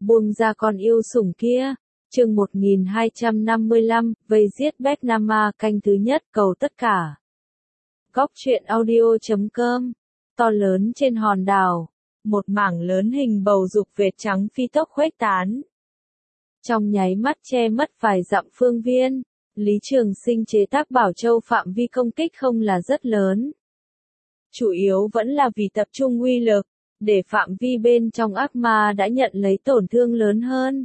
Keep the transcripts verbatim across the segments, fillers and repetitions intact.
buông ra con yêu sủng kia. Chương một nghìn hai trăm năm mươi lăm, vây giết Becknama canh thứ nhất, cầu tất cả. Góc truyện audio chấm com. To lớn trên hòn đảo, một mảng lớn hình bầu dục vệt trắng phi tốc khuếch tán. Trong nháy mắt che mất vài dặm phương viên, Lý Trường Sinh chế tác Bảo Châu phạm vi công kích không là rất lớn. Chủ yếu vẫn là vì tập trung uy lực, để phạm vi bên trong ác ma đã nhận lấy tổn thương lớn hơn.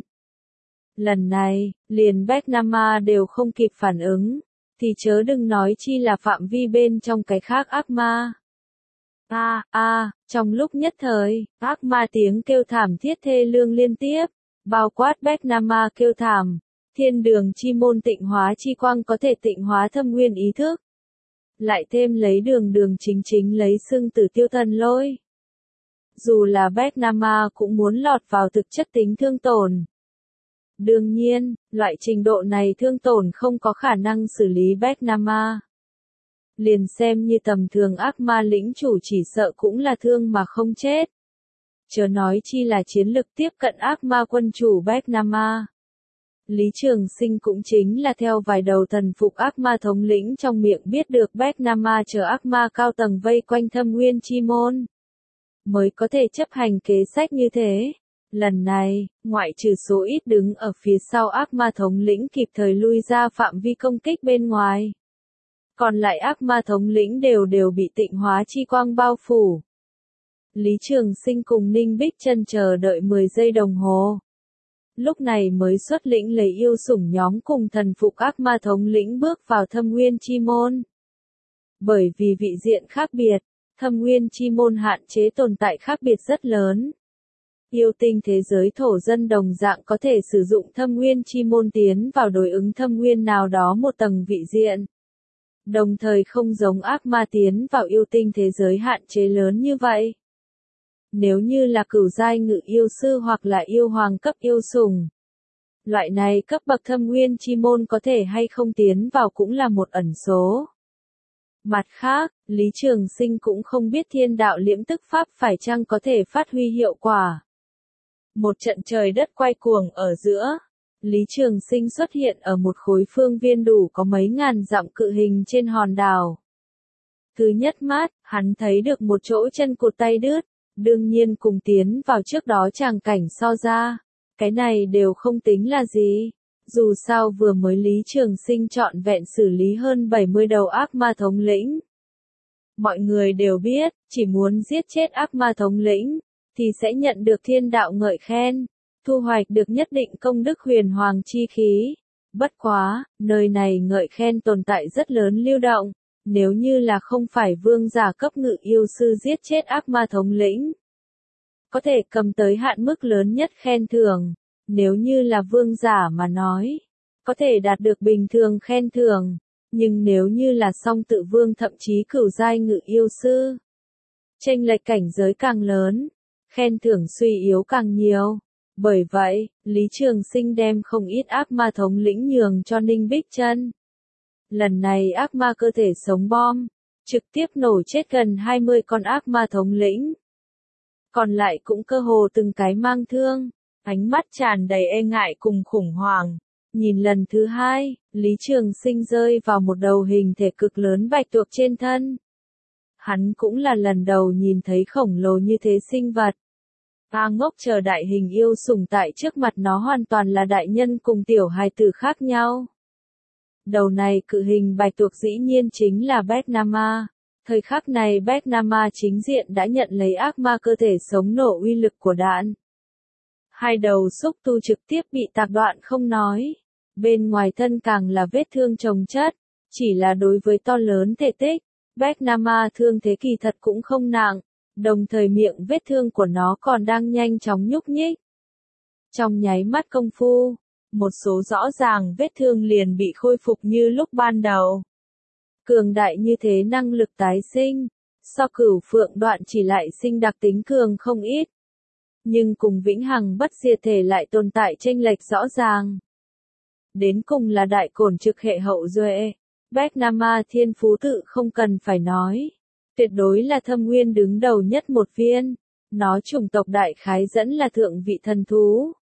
Lần này, liền Becknama đều không kịp phản ứng, thì chớ đừng nói chi là phạm vi bên trong cái khác ác ma. A, a, trong lúc nhất thời, ác ma tiếng kêu thảm thiết thê lương liên tiếp, bao quát Becknama kêu thảm, thiên đường chi môn tịnh hóa chi quang có thể tịnh hóa thâm nguyên ý thức. Lại thêm lấy đường đường chính chính lấy xưng tử tiêu thần lôi. Dù là Becknama cũng muốn lọt vào thực chất tính thương tổn. Đương nhiên, loại trình độ này thương tổn không có khả năng xử lý Becknama. Liền xem như tầm thường ác ma lĩnh chủ chỉ sợ cũng là thương mà không chết. Chớ nói chi là chiến lực tiếp cận ác ma quân chủ Becknama. Lý Trường Sinh cũng chính là theo vài đầu thần phục ác ma thống lĩnh trong miệng biết được Becknama chờ ác ma cao tầng vây quanh thâm nguyên chi môn, mới có thể chấp hành kế sách như thế. Lần này, ngoại trừ số ít đứng ở phía sau ác ma thống lĩnh kịp thời lui ra phạm vi công kích bên ngoài, còn lại ác ma thống lĩnh đều đều bị tịnh hóa chi quang bao phủ. Lý Trường Sinh cùng Ninh Bích Chân chờ đợi mười giây đồng hồ. Lúc này mới xuất lĩnh lấy yêu sủng nhóm cùng thần phục ác ma thống lĩnh bước vào thâm nguyên chi môn. Bởi vì vị diện khác biệt, thâm nguyên chi môn hạn chế tồn tại khác biệt rất lớn. Yêu tinh thế giới thổ dân đồng dạng có thể sử dụng thâm nguyên chi môn tiến vào đối ứng thâm nguyên nào đó một tầng vị diện. Đồng thời không giống ác ma tiến vào yêu tinh thế giới hạn chế lớn như vậy. Nếu như là cửu giai ngự yêu sư hoặc là yêu hoàng cấp yêu sủng, loại này cấp bậc thâm nguyên chi môn có thể hay không tiến vào cũng là một ẩn số. Mặt khác, Lý Trường Sinh cũng không biết thiên đạo liễm tức pháp phải chăng có thể phát huy hiệu quả. Một trận trời đất quay cuồng ở giữa, Lý Trường Sinh xuất hiện ở một khối phương viên đủ có mấy ngàn dặm cự hình trên hòn đảo. Thứ nhất mắt, hắn thấy được một chỗ chân cụt tay đứt, đương nhiên cùng tiến vào trước đó tràng cảnh so ra, cái này đều không tính là gì. Dù sao vừa mới Lý Trường Sinh trọn vẹn xử lý hơn bảy mươi đầu ác ma thống lĩnh. Mọi người đều biết, chỉ muốn giết chết ác ma thống lĩnh, thì sẽ nhận được thiên đạo ngợi khen, thu hoạch được nhất định công đức huyền hoàng chi khí. Bất quá, nơi này ngợi khen tồn tại rất lớn lưu động, nếu như là không phải vương giả cấp ngự yêu sư giết chết ác ma thống lĩnh, có thể cầm tới hạn mức lớn nhất khen thưởng. Nếu như là vương giả mà nói, có thể đạt được bình thường khen thưởng, nhưng nếu như là song tự vương thậm chí cửu giai ngự yêu sư, chênh lệch cảnh giới càng lớn, khen thưởng suy yếu càng nhiều. Bởi vậy, Lý Trường Sinh đem không ít ác ma thống lĩnh nhường cho Ninh Bích Chân. Lần này ác ma cơ thể sống bom, trực tiếp nổ chết gần hai mươi con ác ma thống lĩnh. Còn lại cũng cơ hồ từng cái mang thương, ánh mắt tràn đầy e ngại cùng khủng hoảng. Nhìn lần thứ hai, Lý Trường Sinh rơi vào một đầu hình thể cực lớn bạch tuộc trên thân. Hắn cũng là lần đầu nhìn thấy khổng lồ như thế sinh vật. A ngốc chờ đại hình yêu sủng tại trước mặt nó hoàn toàn là đại nhân cùng tiểu hài tử khác nhau. Đầu này cự hình bạch tuộc dĩ nhiên chính là Becknama. Thời khắc này Becknama chính diện đã nhận lấy ác ma cơ thể sống nổ uy lực của đạn. Hai đầu xúc tu trực tiếp bị tạc đoạn không nói. Bên ngoài thân càng là vết thương chồng chất. Chỉ là đối với to lớn thể tích, Becknama thương thế kỳ thật cũng không nặng. Đồng thời miệng vết thương của nó còn đang nhanh chóng nhúc nhích. Trong nháy mắt công phu, một số rõ ràng vết thương liền bị khôi phục như lúc ban đầu. Cường đại như thế năng lực tái sinh, so cửu phượng đoạn chỉ lại sinh đặc tính cường không ít. Nhưng cùng vĩnh hằng bất diệt thể lại tồn tại chênh lệch rõ ràng. Đến cùng là đại cổn trực hệ hậu duệ, Becknama thiên phú tự không cần phải nói. Tuyệt đối là thâm nguyên đứng đầu nhất một viên. Nó chủng tộc đại khái dẫn là thượng vị thần thú,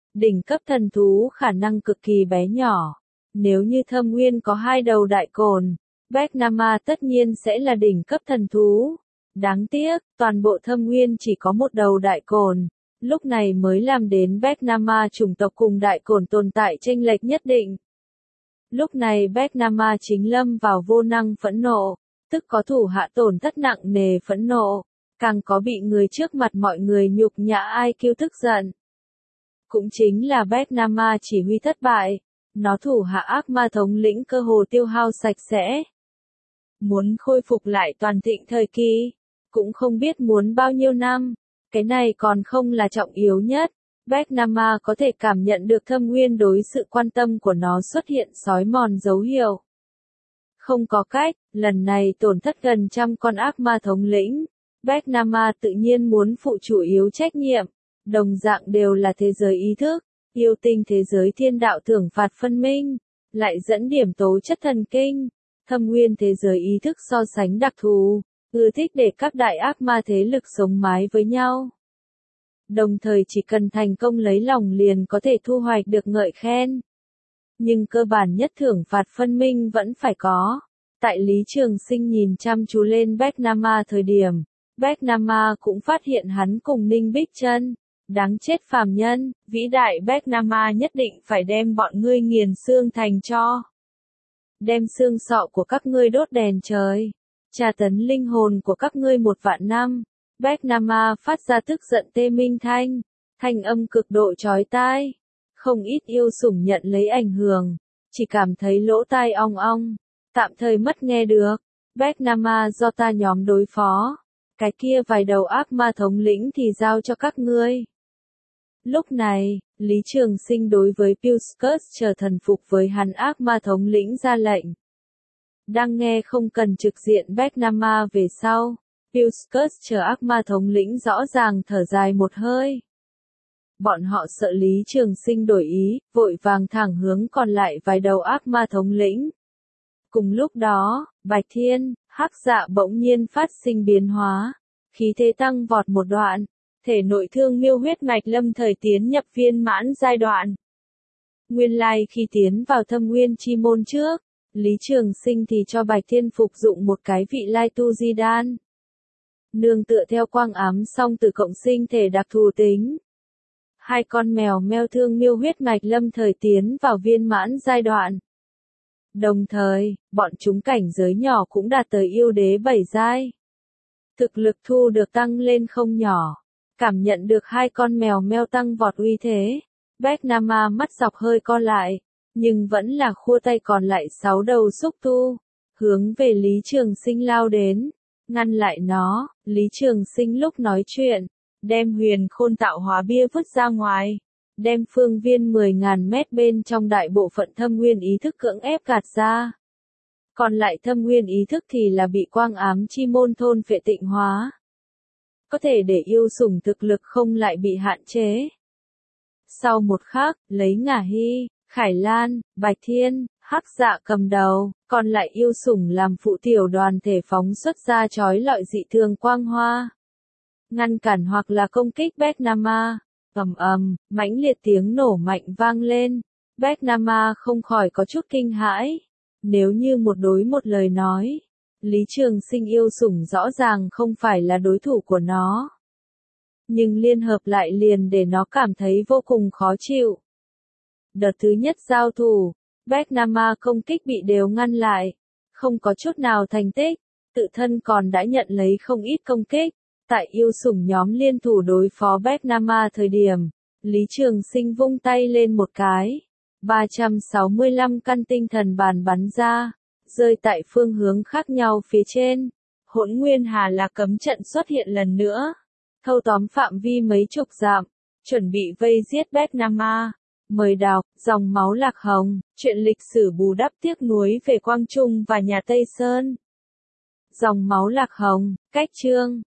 Đỉnh cấp thần thú khả năng cực kỳ bé nhỏ. Nếu như Thâm Nguyên có hai đầu đại cồn, Vecnama tất nhiên sẽ là đỉnh cấp thần thú. Đáng tiếc, toàn bộ Thâm Nguyên chỉ có một đầu đại cồn, lúc này mới làm đến Vecnama chủng tộc cùng đại cồn tồn tại chênh lệch nhất định. Lúc này Vecnama chính lâm vào vô năng phẫn nộ, tức có thủ hạ tổn thất nặng nề phẫn nộ, càng có bị người trước mặt mọi người nhục nhã ai kiêu tức giận. Cũng chính là Vecnama chỉ huy thất bại, nó thủ hạ ác ma thống lĩnh cơ hồ tiêu hao sạch sẽ. Muốn khôi phục lại toàn thịnh thời kỳ, cũng không biết muốn bao nhiêu năm, cái này còn không là trọng yếu nhất. Vecnama có thể cảm nhận được Thâm Nguyên đối sự quan tâm của nó xuất hiện sói mòn dấu hiệu. Không có cách, lần này tổn thất gần trăm con ác ma thống lĩnh, Vecnama tự nhiên muốn phụ chủ yếu trách nhiệm, đồng dạng đều là thế giới ý thức, yêu tinh thế giới thiên đạo thưởng phạt phân minh, lại dẫn điểm tố chất thần kinh, Thâm Nguyên thế giới ý thức so sánh đặc thù, ưa thích để các đại ác ma thế lực sống mái với nhau. Đồng thời chỉ cần thành công lấy lòng liền có thể thu hoạch được ngợi khen. Nhưng cơ bản nhất thưởng phạt phân minh vẫn phải có. Tại Lý Trường Sinh nhìn chăm chú lên Vecnama thời điểm, Vecnama cũng phát hiện hắn cùng Ninh Bích Chân, đáng chết phàm nhân, vĩ đại Vecnama nhất định phải đem bọn ngươi nghiền xương thành tro. Đem xương sọ của các ngươi đốt đèn trời, tra tấn linh hồn của các ngươi một vạn năm. Vecnama phát ra tức giận tê minh thanh, thanh âm cực độ chói tai. Không ít yêu sủng nhận lấy ảnh hưởng, chỉ cảm thấy lỗ tai ong ong, tạm thời mất nghe được. Vecnama do ta nhóm đối phó, cái kia vài đầu ác ma thống lĩnh thì giao cho các ngươi. Lúc này, Lý Trường Sinh đối với Pilskus chờ thần phục với hắn ác ma thống lĩnh ra lệnh. Đang nghe không cần trực diện Vecnama về sau. Pilskus chờ ác ma thống lĩnh rõ ràng thở dài một hơi. Bọn họ sợ Lý Trường Sinh đổi ý, vội vàng thẳng hướng còn lại vài đầu ác ma thống lĩnh. Cùng lúc đó, Bạch Thiên, Hắc Dạ bỗng nhiên phát sinh biến hóa, khí thế tăng vọt một đoạn, thể nội thương miêu huyết mạch lâm thời tiến nhập viên mãn giai đoạn. Nguyên lai khi tiến vào Thâm Nguyên chi môn trước, Lý Trường Sinh thì cho Bạch Thiên phục dụng một cái vị lai tu di đan. Nương tựa theo quang ám song tử cộng sinh thể đặc thù tính. Hai con mèo meo thương miêu huyết mạch lâm thời tiến vào viên mãn giai đoạn. Đồng thời, bọn chúng cảnh giới nhỏ cũng đạt tới yêu đế bảy giai. Thực lực thu được tăng lên không nhỏ. Cảm nhận được hai con mèo meo tăng vọt uy thế. Vecnama mắt dọc hơi co lại, nhưng vẫn là khua tay còn lại sáu đầu xúc tu, hướng về Lý Trường Sinh lao đến. Ngăn lại nó, Lý Trường Sinh lúc nói chuyện, đem huyền khôn tạo hóa bia vứt ra ngoài, đem phương viên mười ngàn mét bên trong đại bộ phận Thâm Nguyên ý thức cưỡng ép gạt ra. Còn lại Thâm Nguyên ý thức thì là bị quang ám chi môn thôn phệ tịnh hóa. Có thể để yêu sủng thực lực không lại bị hạn chế. Sau một khắc, lấy Ngả Hy, Khải Lan, Bạch Thiên, Hắc Dạ cầm đầu, còn lại yêu sủng làm phụ tiểu đoàn thể phóng xuất ra chói lọi dị thường quang hoa. Ngăn cản hoặc là công kích Vecnama. Ầm ầm, mãnh liệt tiếng nổ mạnh vang lên. Vecnama không khỏi có chút kinh hãi. Nếu như một đối một lời nói, Lý Trường Sinh yêu sủng rõ ràng không phải là đối thủ của nó. Nhưng liên hợp lại liền để nó cảm thấy vô cùng khó chịu. Đợt thứ nhất giao thủ, Vecnama công kích bị đều ngăn lại, không có chút nào thành tích, tự thân còn đã nhận lấy không ít công kích. Tại yêu sủng nhóm liên thủ đối phó Vecnama thời điểm, Lý Trường Sinh vung tay lên một cái, ba trăm sáu mươi lăm căn tinh thần bàn bắn ra, rơi tại phương hướng khác nhau phía trên. Hỗn Nguyên Hà Là cấm trận xuất hiện lần nữa, thâu tóm phạm vi mấy chục dặm, chuẩn bị vây giết Vecnama. Mời đọc, dòng máu lạc hồng, truyện lịch sử bù đắp tiếc nuối về Quang Trung và nhà Tây Sơn. Dòng máu lạc hồng, cách chương.